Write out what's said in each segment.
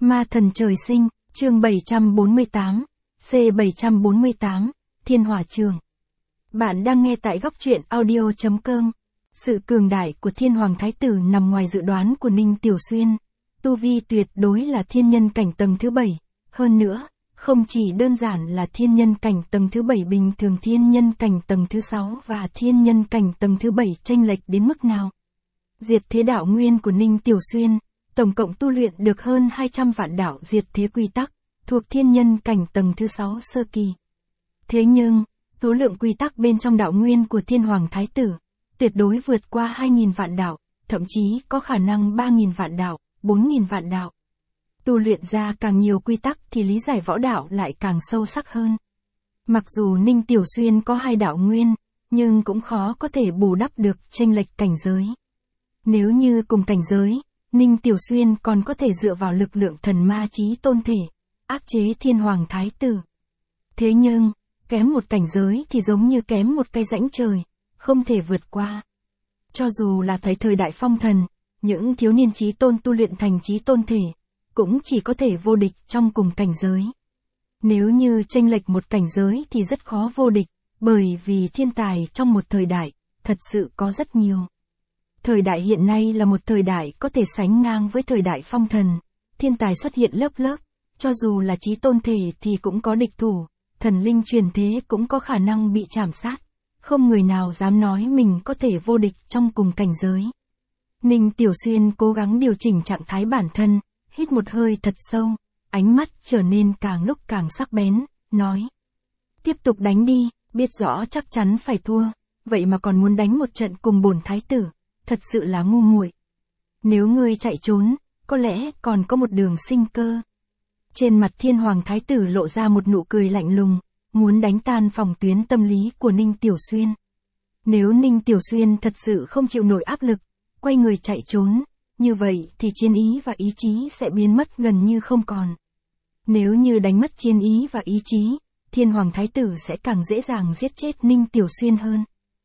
Ma thần trời sinh, chương 748, C748, Thiên Hỏa Trường. Bạn đang nghe tại góc truyện audio.com. Sự cường đại của Thiên Hoàng Thái Tử nằm ngoài dự đoán của Ninh Tiểu Xuyên. Tu vi tuyệt đối là thiên nhân cảnh tầng thứ 7. Hơn nữa, không chỉ đơn giản là thiên nhân cảnh tầng thứ 7 bình thường, thiên nhân cảnh tầng thứ 6 và thiên nhân cảnh tầng thứ 7 chênh lệch đến mức nào. Diệt thế đạo nguyên của Ninh Tiểu Xuyên, tổng cộng tu luyện được hơn 200 vạn đạo diệt thế quy tắc, thuộc thiên nhân cảnh tầng thứ 6 sơ kỳ. Thế nhưng, số lượng quy tắc bên trong đạo nguyên của Thiên Hoàng Thái Tử, tuyệt đối vượt qua 2.000 vạn đạo, thậm chí có khả năng 3.000 vạn đạo, 4.000 vạn đạo. Tu luyện ra càng nhiều quy tắc thì lý giải võ đạo lại càng sâu sắc hơn. Mặc dù Ninh Tiểu Xuyên có 2 đạo nguyên, nhưng cũng khó có thể bù đắp được chênh lệch cảnh giới. Nếu như cùng cảnh giới, Ninh Tiểu Xuyên còn có thể dựa vào lực lượng thần ma chí tôn thể, áp chế Thiên Hoàng Thái Tử. Thế nhưng, kém một cảnh giới thì giống như kém một cái rãnh trời, không thể vượt qua. Cho dù là thời đại phong thần, những thiếu niên chí tôn tu luyện thành chí tôn thể, cũng chỉ có thể vô địch trong cùng cảnh giới. Nếu như chênh lệch một cảnh giới thì rất khó vô địch, bởi vì thiên tài trong một thời đại, thật sự có rất nhiều. Thời đại hiện nay là một thời đại có thể sánh ngang với thời đại phong thần, thiên tài xuất hiện lớp lớp, cho dù là chí tôn thể thì cũng có địch thủ, thần linh truyền thế cũng có khả năng bị trảm sát, không người nào dám nói mình có thể vô địch trong cùng cảnh giới. Ninh Tiểu Xuyên cố gắng điều chỉnh trạng thái bản thân, hít một hơi thật sâu, ánh mắt trở nên càng lúc càng sắc bén, nói: tiếp tục đánh đi, biết rõ chắc chắn phải thua, vậy mà còn muốn đánh một trận cùng bổn thái tử, thật sự là ngu muội. Nếu ngươi chạy trốn, có lẽ còn có một đường sinh cơ. Trên mặt Thiên Hoàng Thái Tử lộ ra một nụ cười lạnh lùng, muốn đánh tan phòng tuyến tâm lý của Ninh Tiểu Xuyên. Nếu Ninh Tiểu Xuyên thật sự không chịu nổi áp lực, quay người chạy trốn, như vậy thì chiến ý và ý chí sẽ biến mất gần như không còn. Nếu như đánh mất chiến ý và ý chí, Thiên Hoàng Thái Tử sẽ càng dễ dàng giết chết Ninh Tiểu Xuyên hơn.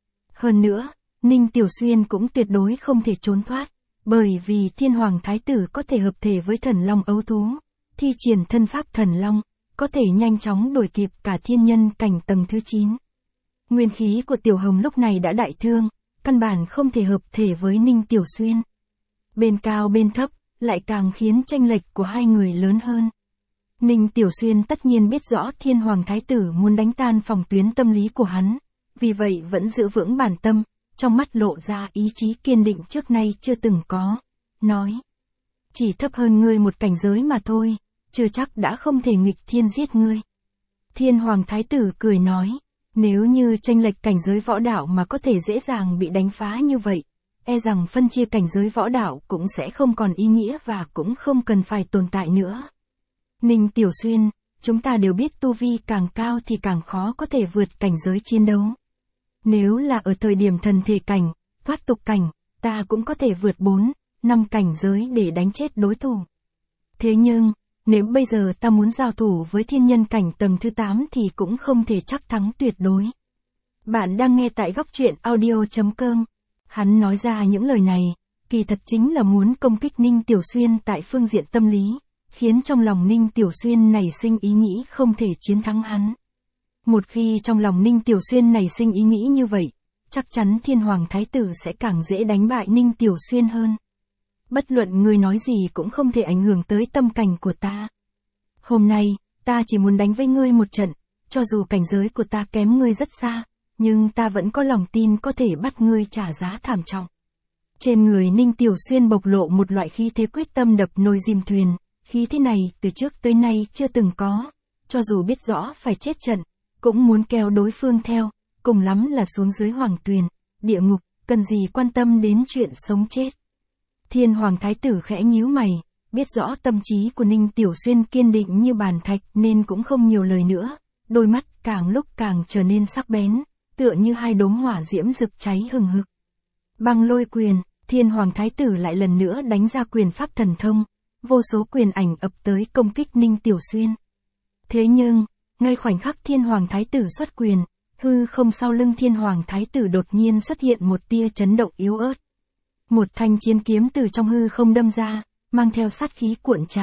Hơn nữa, Ninh Tiểu Xuyên cũng tuyệt đối không thể trốn thoát, bởi vì Thiên Hoàng Thái Tử có thể hợp thể với thần long ấu thú, thi triển thân pháp thần long, có thể nhanh chóng đuổi kịp cả thiên nhân cảnh tầng thứ 9. Nguyên khí của Tiểu Hồng lúc này đã đại thương, căn bản không thể hợp thể với Ninh Tiểu Xuyên. Bên cao bên thấp, lại càng khiến chênh lệch của hai người lớn hơn. Ninh Tiểu Xuyên tất nhiên biết rõ Thiên Hoàng Thái Tử muốn đánh tan phòng tuyến tâm lý của hắn, vì vậy vẫn giữ vững bản tâm, trong mắt lộ ra ý chí kiên định trước nay chưa từng có, nói: chỉ thấp hơn ngươi một cảnh giới mà thôi, chưa chắc đã không thể nghịch thiên giết ngươi. Thiên Hoàng Thái Tử cười nói: nếu như chênh lệch cảnh giới võ đạo mà có thể dễ dàng bị đánh phá như vậy, e rằng phân chia cảnh giới võ đạo cũng sẽ không còn ý nghĩa và cũng không cần phải tồn tại nữa. Ninh Tiểu Xuyên, chúng ta đều biết tu vi càng cao thì càng khó có thể vượt cảnh giới chiến đấu. Nếu là ở thời điểm thần thể cảnh, thoát tục cảnh, ta cũng có thể vượt 4, 5 cảnh giới để đánh chết đối thủ. Thế nhưng, nếu bây giờ ta muốn giao thủ với thiên nhân cảnh tầng thứ 8 thì cũng không thể chắc thắng tuyệt đối. Bạn đang nghe tại góc truyện audio.com. Hắn nói ra những lời này, kỳ thật chính là muốn công kích Ninh Tiểu Xuyên tại phương diện tâm lý, khiến trong lòng Ninh Tiểu Xuyên nảy sinh ý nghĩ không thể chiến thắng hắn. Một khi trong lòng Ninh Tiểu Xuyên nảy sinh ý nghĩ như vậy, chắc chắn Thiên Hoàng Thái Tử sẽ càng dễ đánh bại Ninh Tiểu Xuyên hơn. Bất luận ngươi nói gì cũng không thể ảnh hưởng tới tâm cảnh của ta. Hôm nay, ta chỉ muốn đánh với ngươi một trận, cho dù cảnh giới của ta kém ngươi rất xa, nhưng ta vẫn có lòng tin có thể bắt ngươi trả giá thảm trọng. Trên người Ninh Tiểu Xuyên bộc lộ một loại khí thế quyết tâm đập nồi dìm thuyền, khí thế này từ trước tới nay chưa từng có, cho dù biết rõ phải chết trận, cũng muốn kéo đối phương theo, cùng lắm là xuống dưới hoàng tuyền, địa ngục, cần gì quan tâm đến chuyện sống chết. Thiên Hoàng Thái Tử khẽ nhíu mày, biết rõ tâm trí của Ninh Tiểu Xuyên kiên định như bàn thạch nên cũng không nhiều lời nữa, đôi mắt càng lúc càng trở nên sắc bén, tựa như hai đốm hỏa diễm rực cháy hừng hực. Băng lôi quyền, Thiên Hoàng Thái Tử lại lần nữa đánh ra quyền pháp thần thông, vô số quyền ảnh ập tới công kích Ninh Tiểu Xuyên. Thế nhưng, ngay khoảnh khắc Thiên Hoàng Thái Tử xuất quyền, hư không sau lưng Thiên Hoàng Thái Tử đột nhiên xuất hiện một tia chấn động yếu ớt. Một thanh chiến kiếm từ trong hư không đâm ra, mang theo sát khí cuộn trào,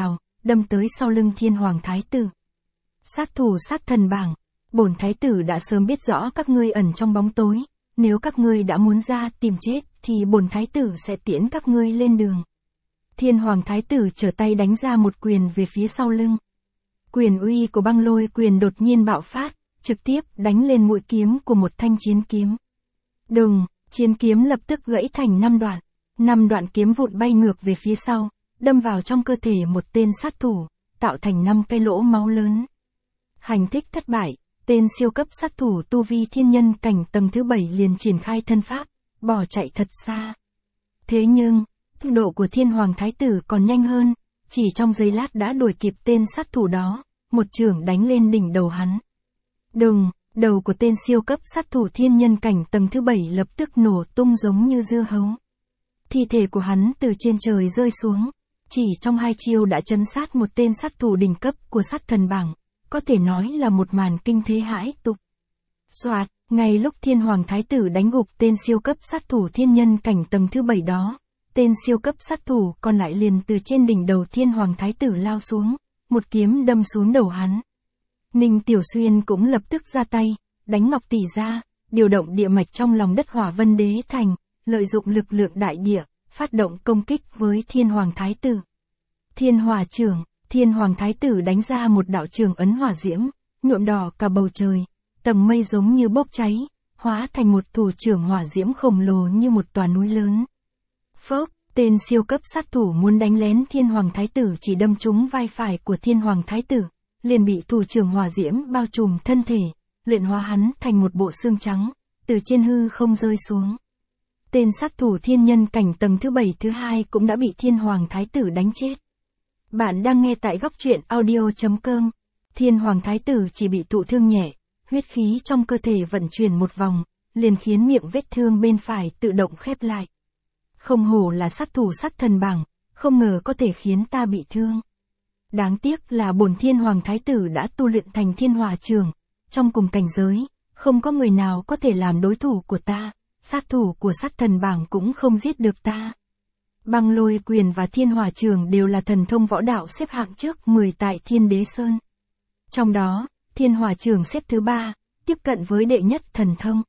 đâm tới sau lưng Thiên Hoàng Thái Tử. Sát thủ sát thần bảng, bổn Thái Tử đã sớm biết rõ các ngươi ẩn trong bóng tối, nếu các ngươi đã muốn ra tìm chết, thì bổn Thái Tử sẽ tiễn các ngươi lên đường. Thiên Hoàng Thái Tử trở tay đánh ra một quyền về phía sau lưng. Quyền uy của băng lôi quyền đột nhiên bạo phát, trực tiếp đánh lên mũi kiếm của một thanh chiến kiếm. Đùng, chiến kiếm lập tức gãy thành 5 đoạn. 5 đoạn kiếm vụn bay ngược về phía sau, đâm vào trong cơ thể một tên sát thủ, tạo thành 5 cái lỗ máu lớn. Hành thích thất bại, tên siêu cấp sát thủ tu vi thiên nhân cảnh tầng thứ 7 liền triển khai thân pháp, bỏ chạy thật xa. Thế nhưng, tốc độ của Thiên Hoàng Thái Tử còn nhanh hơn, chỉ trong giây lát đã đuổi kịp tên sát thủ đó, một chưởng đánh lên đỉnh đầu hắn. Đùng, đầu của tên siêu cấp sát thủ thiên nhân cảnh tầng thứ 7 lập tức nổ tung giống như dưa hấu. Thi thể của hắn từ trên trời rơi xuống, chỉ trong 2 chiêu đã trấn sát một tên sát thủ đỉnh cấp của sát thần bảng, có thể nói là một màn kinh thế hãi tục. Soạt, ngay lúc Thiên Hoàng Thái Tử đánh gục tên siêu cấp sát thủ thiên nhân cảnh tầng thứ 7 đó, tên siêu cấp sát thủ còn lại liền từ trên đỉnh đầu Thiên Hoàng Thái Tử lao xuống, một kiếm đâm xuống đầu hắn. Ninh Tiểu Xuyên cũng lập tức ra tay, đánh Ngọc Tỷ ra, điều động địa mạch trong lòng đất Hỏa Vân Đế Thành, lợi dụng lực lượng đại địa, phát động công kích với Thiên Hoàng Thái Tử. Thiên Hỏa Chưởng, Thiên Hoàng Thái Tử đánh ra một đạo trường ấn hỏa diễm, nhuộm đỏ cả bầu trời, tầng mây giống như bốc cháy, hóa thành một thủ trưởng hỏa diễm khổng lồ như một tòa núi lớn. Phốc, tên siêu cấp sát thủ muốn đánh lén Thiên Hoàng Thái Tử chỉ đâm trúng vai phải của Thiên Hoàng Thái Tử, liền bị thủ trưởng hỏa diễm bao trùm thân thể, luyện hóa hắn thành một bộ xương trắng, từ trên hư không rơi xuống. Tên sát thủ thiên nhân cảnh tầng thứ 7 thứ 2 cũng đã bị Thiên Hoàng Thái Tử đánh chết. Bạn đang nghe tại góc truyện audio.com. Thiên Hoàng Thái Tử chỉ bị thụ thương nhẹ, huyết khí trong cơ thể vận chuyển một vòng, liền khiến miệng vết thương bên phải tự động khép lại. Không hổ là sát thủ sát thần bảng, không ngờ có thể khiến ta bị thương. Đáng tiếc là bổn Thiên Hoàng Thái Tử đã tu luyện thành Thiên Hỏa Chưởng, trong cùng cảnh giới, không có người nào có thể làm đối thủ của ta, sát thủ của sát thần bảng cũng không giết được ta. Băng lôi quyền và Thiên Hỏa Chưởng đều là thần thông võ đạo xếp hạng trước 10 tại Thiên Đế Sơn. Trong đó, Thiên Hỏa Chưởng xếp thứ 3, tiếp cận với đệ nhất thần thông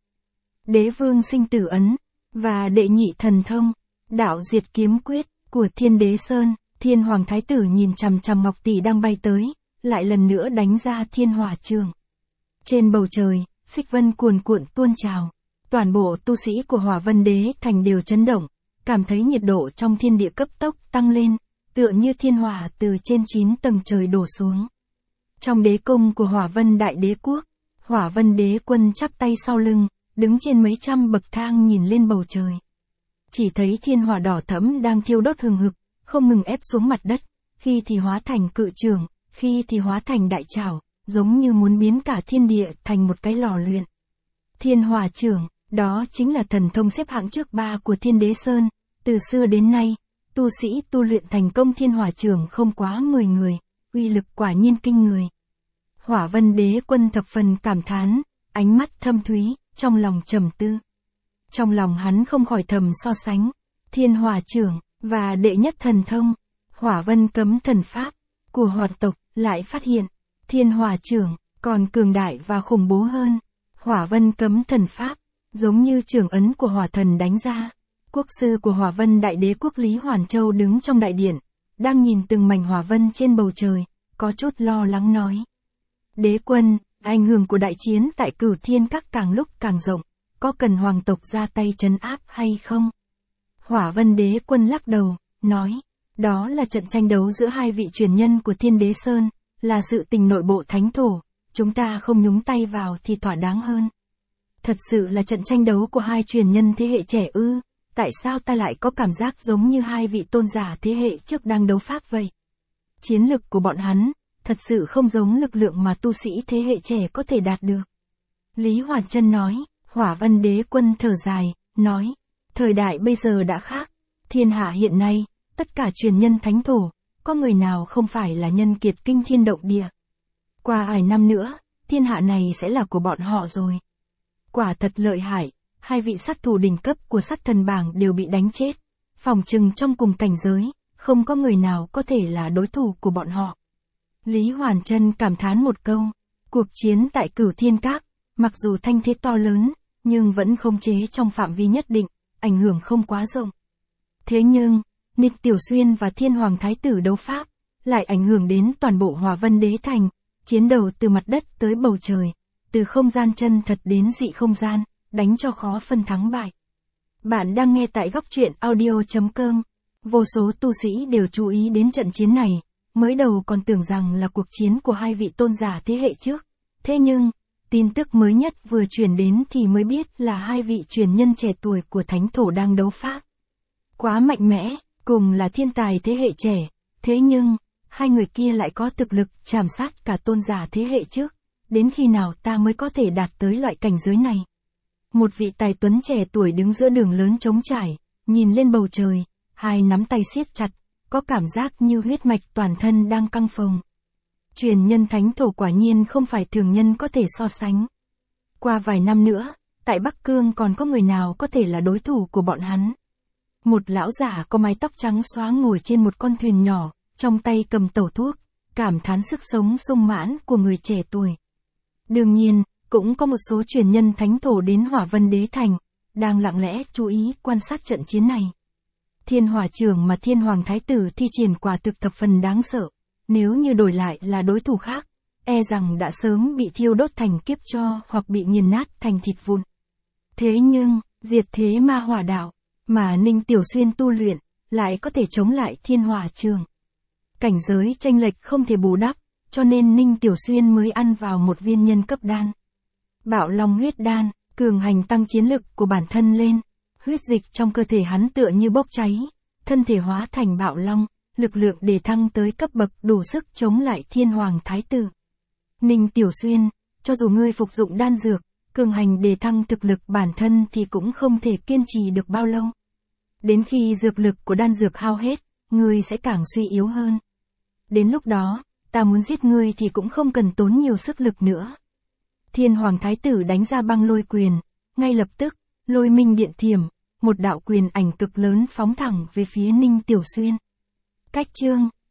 Đế Vương Sinh Tử Ấn, và đệ nhị thần thông Đạo Diệt Kiếm Quyết của Thiên Đế Sơn. Thiên Hoàng Thái Tử nhìn chằm chằm Ngọc Tỷ đang bay tới, lại lần nữa đánh ra Thiên Hỏa Chưởng. Trên bầu trời, xích vân cuồn cuộn tuôn trào, toàn bộ tu sĩ của Hỏa Vân Đế Thành đều chấn động, cảm thấy nhiệt độ trong thiên địa cấp tốc tăng lên, tựa như thiên hỏa từ trên 9 tầng trời đổ xuống. Trong đế cung của Hỏa Vân Đại Đế Quốc, Hỏa Vân Đế Quân chắp tay sau lưng, đứng trên mấy trăm bậc thang nhìn lên bầu trời. Chỉ thấy thiên hỏa đỏ thẫm đang thiêu đốt hừng hực, không ngừng ép xuống mặt đất, khi thì hóa thành cự trường, khi thì hóa thành đại trảo, giống như muốn biến cả thiên địa thành một cái lò luyện. Thiên Hỏa Chưởng, đó chính là thần thông xếp hạng trước 3 của Thiên Đế Sơn, từ xưa đến nay, tu sĩ tu luyện thành công Thiên Hỏa Chưởng không quá 10 người, uy lực quả nhiên kinh người. Hỏa Vân Đế Quân thập phần cảm thán, ánh mắt thâm thúy, trong lòng trầm tư. Trong lòng hắn không khỏi thầm so sánh, Thiên Hỏa Chưởng và đệ nhất thần thông, Hỏa Vân Cấm Thần Pháp của Hoạt tộc, lại phát hiện, Thiên Hỏa Chưởng còn cường đại và khủng bố hơn. Hỏa Vân Cấm Thần Pháp, giống như chưởng ấn của Hỏa Thần đánh ra. Quốc sư của Hỏa Vân Đại Đế Quốc Lý Hoàn Châu đứng trong đại điện, đang nhìn từng mảnh hỏa vân trên bầu trời, có chút lo lắng nói. Đế quân, ảnh hưởng của đại chiến tại Cửu Thiên Các càng lúc càng rộng, có cần hoàng tộc ra tay trấn áp hay không? Hỏa Vân Đế Quân lắc đầu, nói, đó là trận tranh đấu giữa hai vị truyền nhân của Thiên Đế Sơn, là sự tình nội bộ thánh thổ, chúng ta không nhúng tay vào thì thỏa đáng hơn. Thật sự là trận tranh đấu của hai truyền nhân thế hệ trẻ ư, tại sao ta lại có cảm giác giống như hai vị tôn giả thế hệ trước đang đấu pháp vậy? Chiến lực của bọn hắn, thật sự không giống lực lượng mà tu sĩ thế hệ trẻ có thể đạt được. Lý Hoàn Chân nói, Hỏa Vân Đế Quân thở dài, nói, thời đại bây giờ đã khác, thiên hạ hiện nay, tất cả truyền nhân thánh thổ, có người nào không phải là nhân kiệt kinh thiên động địa. Qua vài năm nữa, thiên hạ này sẽ là của bọn họ rồi. Quả thật lợi hại, hai vị sát thủ đỉnh cấp của sát thần bảng đều bị đánh chết, phòng trừng trong cùng cảnh giới, không có người nào có thể là đối thủ của bọn họ. Lý Hoàn Trân cảm thán một câu, cuộc chiến tại Cửu Thiên Các, mặc dù thanh thế to lớn, nhưng vẫn khống chế trong phạm vi nhất định, ảnh hưởng không quá rộng. Thế nhưng, Ninh Tiểu Xuyên và Thiên Hoàng Thái Tử đấu pháp, lại ảnh hưởng đến toàn bộ Hỏa Vân Đế Thành, chiến đầu từ mặt đất tới bầu trời, từ không gian chân thật đến dị không gian, đánh cho khó phân thắng bại. Bạn đang nghe tại góc truyện audio.com. Vô số tu sĩ đều chú ý đến trận chiến này, mới đầu còn tưởng rằng là cuộc chiến của hai vị tôn giả thế hệ trước. Thế nhưng, tin tức mới nhất vừa truyền đến thì mới biết là hai vị truyền nhân trẻ tuổi của Thánh Thổ đang đấu pháp. Quá mạnh mẽ, cùng là thiên tài thế hệ trẻ, thế nhưng, hai người kia lại có thực lực chảm sát cả tôn giả thế hệ trước. Đến khi nào ta mới có thể đạt tới loại cảnh giới này? Một vị tài tuấn trẻ tuổi đứng giữa đường lớn trống trải, nhìn lên bầu trời, hai nắm tay siết chặt, có cảm giác như huyết mạch toàn thân đang căng phồng. Truyền nhân Thánh Thổ quả nhiên không phải thường nhân có thể so sánh. Qua vài năm nữa, tại Bắc Cương còn có người nào có thể là đối thủ của bọn hắn? Một lão giả có mái tóc trắng xóa ngồi trên một con thuyền nhỏ, trong tay cầm tẩu thuốc, cảm thán sức sống sung mãn của người trẻ tuổi. Đương nhiên, cũng có một số truyền nhân Thánh Thổ đến Hỏa Vân Đế Thành, đang lặng lẽ chú ý quan sát trận chiến này. Thiên Hỏa Trưởng mà Thiên Hoàng Thái Tử thi triển quả thực thập phần đáng sợ, nếu như đổi lại là đối thủ khác, e rằng đã sớm bị thiêu đốt thành kiếp tro hoặc bị nghiền nát thành thịt vụn. Thế nhưng, diệt thế ma hỏa đạo, mà Ninh Tiểu Xuyên tu luyện, lại có thể chống lại Thiên Hỏa Trưởng. Cảnh giới chênh lệch không thể bù đắp, cho nên Ninh Tiểu Xuyên mới ăn vào một viên nhân cấp đan. Bạo Long huyết đan, cường hành tăng chiến lực của bản thân lên, huyết dịch trong cơ thể hắn tựa như bốc cháy, thân thể hóa thành bạo long, lực lượng đề thăng tới cấp bậc đủ sức chống lại Thiên Hoàng Thái Tử. Ninh Tiểu Xuyên, cho dù ngươi phục dụng đan dược, cường hành đề thăng thực lực bản thân thì cũng không thể kiên trì được bao lâu. Đến khi dược lực của đan dược hao hết, ngươi sẽ càng suy yếu hơn. Đến lúc đó, ta muốn giết ngươi thì cũng không cần tốn nhiều sức lực nữa. Thiên Hoàng Thái Tử đánh ra băng lôi quyền, ngay lập tức, lôi minh điện thiểm, một đạo quyền ảnh cực lớn phóng thẳng về phía Ninh Tiểu Xuyên. Cách chương